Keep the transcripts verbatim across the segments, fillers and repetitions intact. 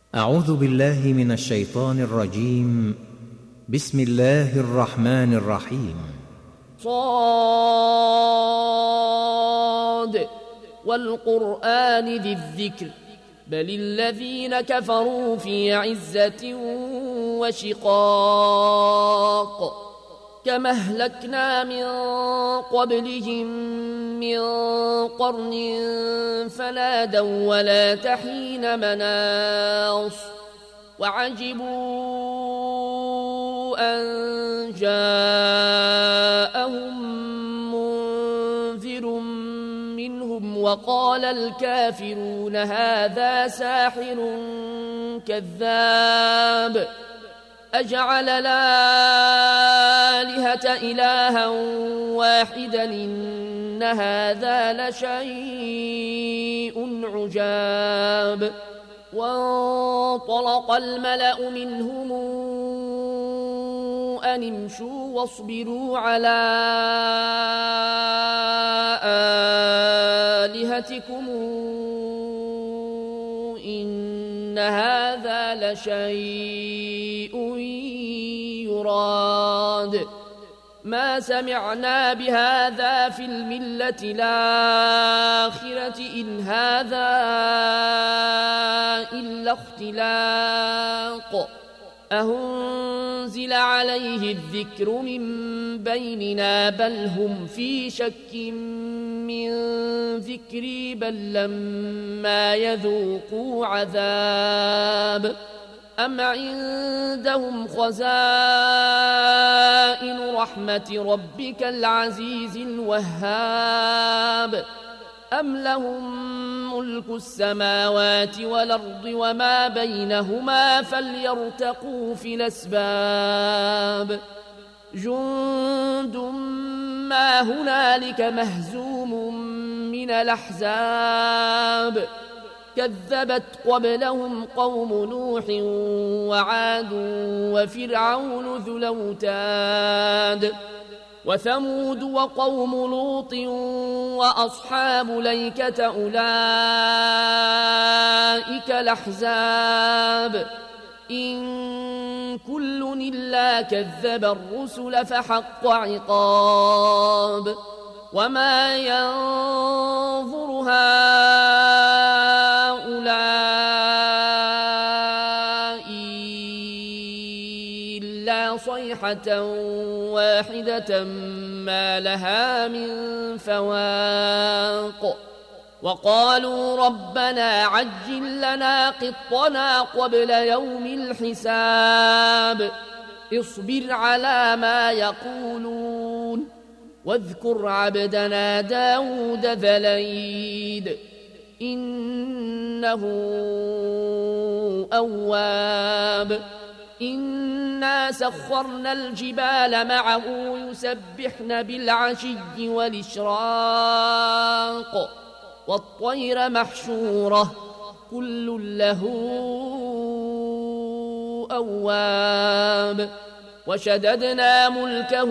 أعوذ بالله من الشيطان الرجيم. بسم الله الرحمن الرحيم. صاد والقرآن ذي الذكر بل الذين كفروا في عزة وشقاق كما أهلكنا من قبلهم من قرن فنادوا ولا تحين مناص وعجبوا أن جاءهم منذر منهم وقال الكافرون هذا ساحر كذاب أجعل الآلهة إلها واحدا إن هذا لشيء عجاب وانطلق الملأ منهم أن امشوا واصبروا على آلهتكم إن هذا لشيء يراد ما سمعنا بهذا في الملة الآخرة إن هذا إلا اختلاق أهنزل عليه الذكر من بيننا بل هم في شك من ذكري بل لما يذوقوا عذاب أم عندهم خزائن رحمة ربك العزيز الوهاب أم لهم ملك السماوات والأرض وما بينهما فليرتقوا في الأسباب جند ما هنالك مهزوم من الأحزاب كذبت قبلهم قوم نوح وعاد وفرعون ذو الأوتاد وثمود وقوم لوط وأصحاب ليكة أولئك الأحزاب إن كل إلا كذب الرسل فحق عقاب وما ينظر هؤلاء إلا صيحة واحدة ما لها من فواق وقالوا ربنا عجل لنا قطنا قبل يوم الحساب اصبر على ما يقولون واذكر عبدنا داود ذا الأيد إنه أواب إنا سخرنا الجبال معه يسبحن بالعشي والإشراق والطير محشورة كل له أواب وشددنا ملكه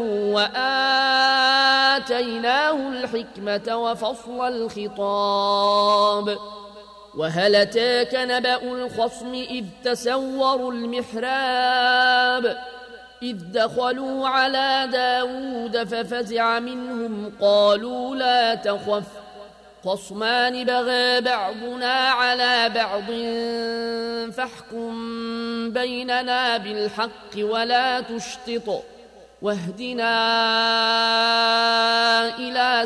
وآتيناه الحكمة وفصل الخطاب وهل أتاك نبأ الخصم إذ تسوروا المحراب إذ دخلوا على داود ففزع منهم قالوا لا تخف خصمان بغى بعضنا على بعض فاحكم بيننا بالحق ولا تشطط واهدنا إلى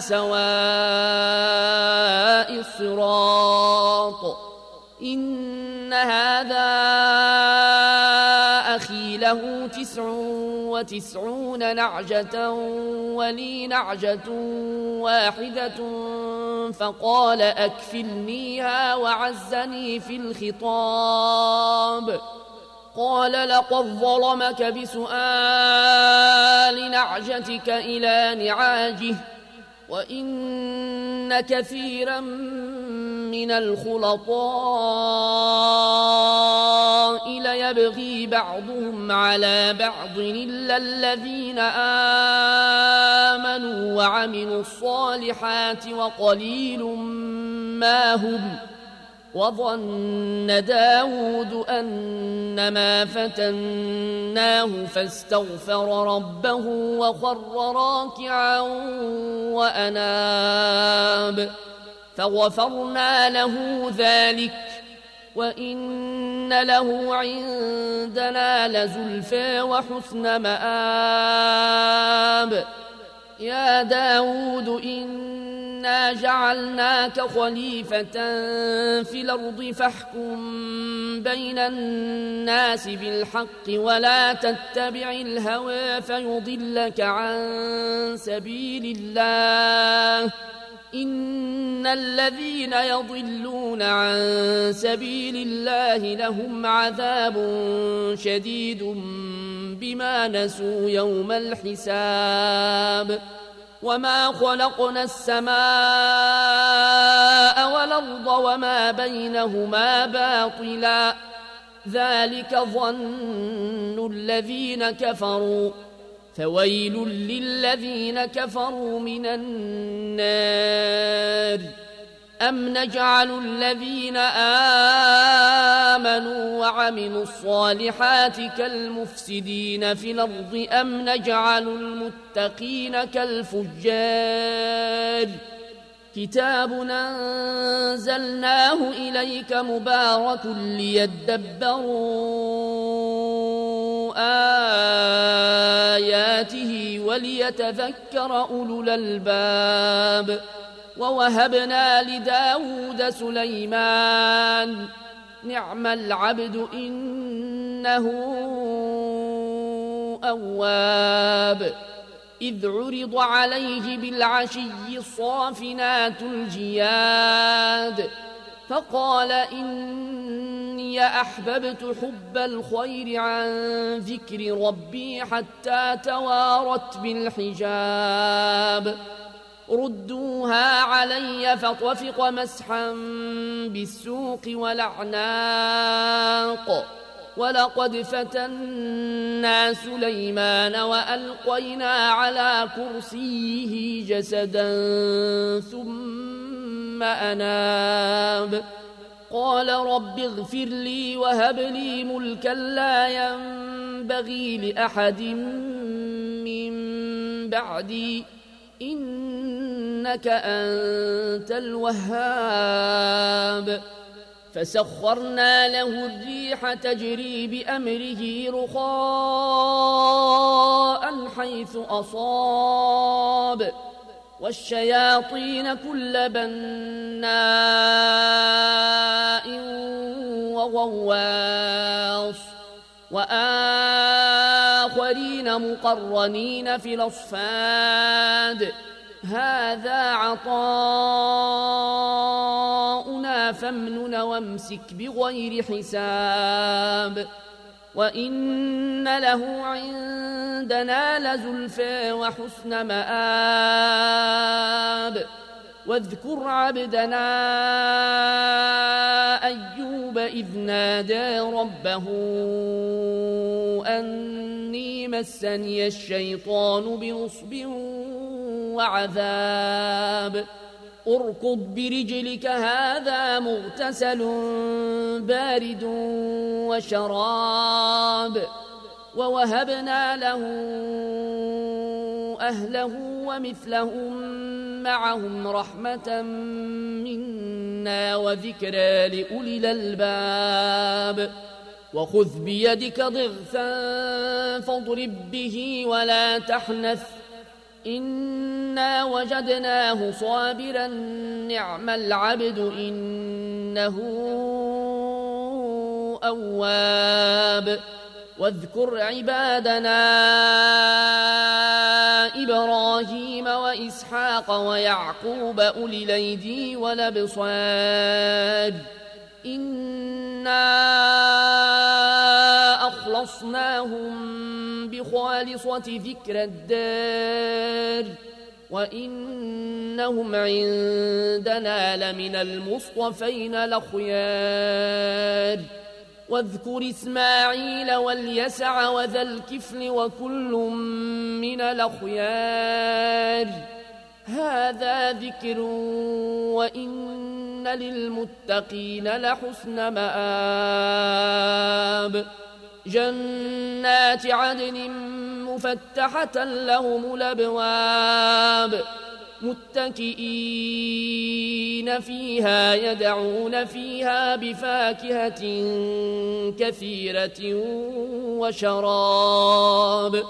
سواء الصراط إن هذا أخي له تسع وتسعون نعجة ولي نعجة واحدة فقال أكفلنيها وعزني في الخطاب قال لقد ظلمك بسؤال نعجتك إلى نعاجه وإن كثيرا من الخلطاء ليبغي بعضهم على بعض إلا الذين آمنوا وعملوا الصالحات وقليل ما هم وظن داود أنما فتناه فاستغفر ربه وخر راكعا وأناب فغفرنا له ذلك وإن له عندنا لزلفى وحسن مآب يا داود إنا جعلناك خليفة في الأرض فاحكم بين الناس بالحق ولا تتبع الهوى فيضلك عن سبيل الله إن الذين يضلون عن سبيل الله لهم عذاب شديد بما نسوا يوم الحساب وما خلقنا السماء والأرض وما بينهما باطلا ذلك ظن الذين كفروا فويل للذين كفروا من النار أم نجعل الذين آمنوا وعملوا الصالحات كالمفسدين في الأرض أم نجعل المتقين كالفجار كتاب أنزلناه إليك مبارك ليدبروا آياته وليتذكر أولو الألباب ووهبنا لداود سليمان نعم العبد إنه أواب إذ عرض عليه بالعشي الصافنات الجياد فقال إني أحببت حب الخير عن ذكر ربي حتى توارت بالحجاب ردوها علي فطفق مسحا بالسوق والأعناق ولقد فتنا سليمان وألقينا على كرسيه جسدا ثم أناب قال رب اغفر لي وهب لي ملكا لا ينبغي لأحد من بعدي إنك أنت الوهاب فسخرنا له الريح تجري بأمره رخاء حيث أصاب والشياطين كل بناء وغواص وآخرين مقرنين في الأصفاد هذا عطاؤنا فامنن وامسك بغير حساب وإن له عندنا لزلفى وحسن مآب واذكر عبدنا أيوب إذ نادى ربه أني مسني الشيطان بنصب وعذاب اركض برجلك هذا مغتسل بارد وشراب ووهبنا له أهله ومثلهم معهم رحمة منا وذكرى لأولي الألباب وخذ بيدك ضغثا فاضرب به ولا تحنث إنا وجدناه صابرا نعم العبد إنه أواب واذكر عبادنا إبراهيم وإسحاق ويعقوب أولي الأيدي والأبصار إنا أخلصناهم بخالصة ذكر الدار وإنهم عندنا لمن المصطفين الأخيار واذكر إسماعيل واليسع وذا الكفل وكل من الأخيار هذا ذكر وإن للمتقين لحسن مآب جنات عدن مفتحة لهم الأبواب متكئين فيها يدعون فيها بفاكهة كثيرة وشراب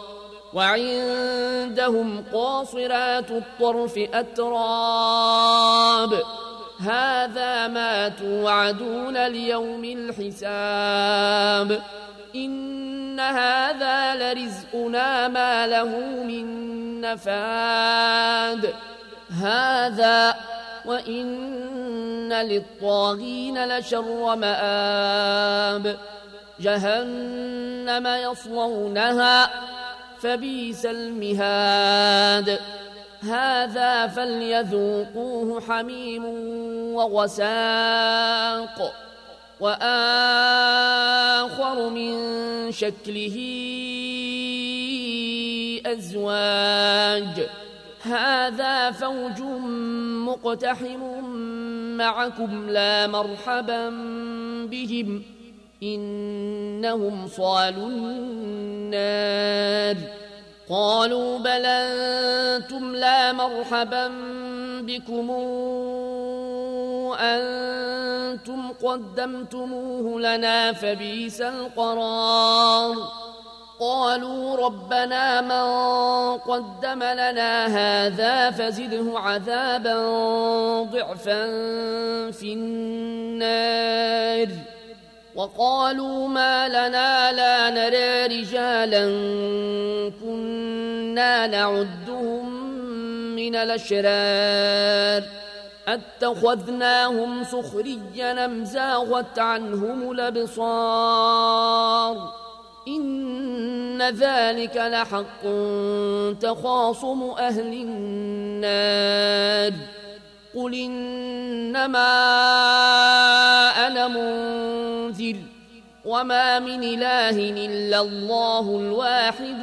وعندهم قاصرات الطرف أتراب هذا ما توعدون ليوم الحساب إن هذا لرزقنا ما له من نفاد هذا وإن للطاغين لشر مآب جهنم يصلونها فبئس المهاد هذا فليذوقوه حميم وغساق وآخر من شكله أزواج هذا فوج مقتحم معكم لا مرحبا بهم إنهم صالوا النار قالوا بل أنتم لا مرحبا بكم أنتم قدمتموه لنا فبئس القرار قالوا ربنا من قدم لنا هذا فزده عذابا ضعفا في النار وقالوا ما لنا لا نرى رجالا كنا نعدهم من الأشرار اتخذناهم سخريا أم زاغت عنهم الأبصار إن ذلك لحق تخاصم أهل النار قل إنما أنا منذر وما من إله إلا الله الواحد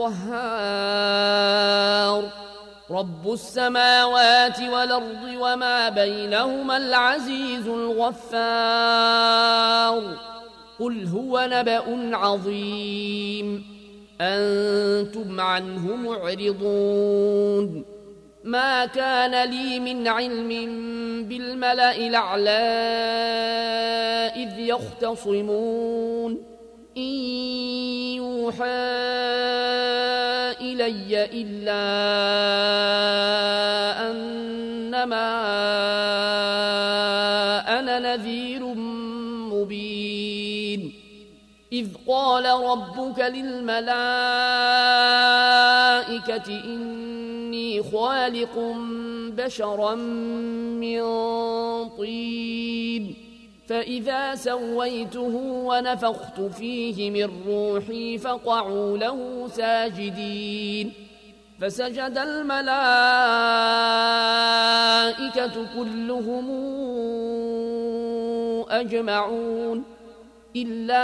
القهار رب السماوات والأرض وما بينهما العزيز الغفار قل هو نبأ عظيم أنتم عنه معرضون ما كان لي من علم بالملأ الأعلى إذ يختصمون إن يوحى إلي إلا أنما أنا نذير مبين إذ قال ربك للملائكة إني خالق بشرا من طين فإذا سويته ونفخت فيه من روحي فقعوا له ساجدين فسجد الملائكة كلهم أجمعون إلا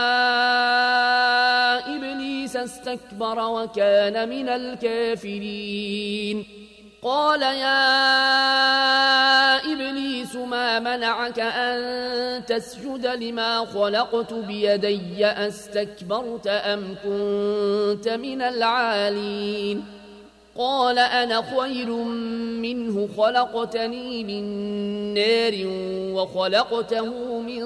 إبليس استكبر وكان من الكافرين قال يا إبليس ما منعك أن تسجد لما خلقت بيدي أستكبرت أم كنت من العالين قال أنا خير منه خلقتني من نار وخلقته من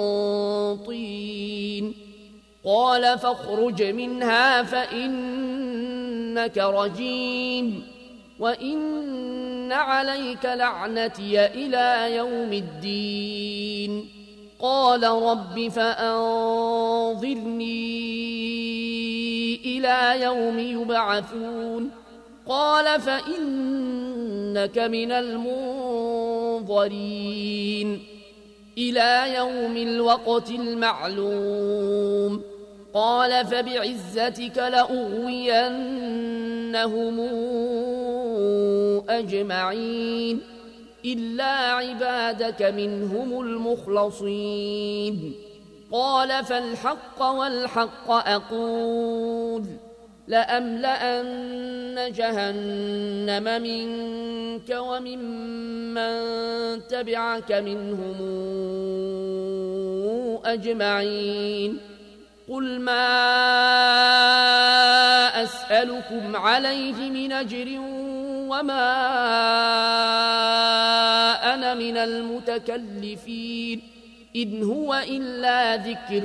طين قال فاخرج منها فإنك رجيم وإن عليك لعنتي إلى يوم الدين قال رب فأنظرني إلى يوم يبعثون قال فإنك من المنظرين إلى يوم الوقت المعلوم قال فبعزتك لأغوينهم أجمعين إلا عبادك منهم المخلصين قال فالحق والحق أقول لأملأن جهنم منك وممن تبعك منهم أجمعين قل ما أسألكم عليه من أجر وما أنا من المتكلفين إن هو إلا ذكر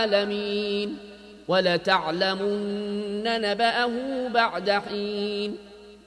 للعالمين ولتعلمن نبأه بعد حين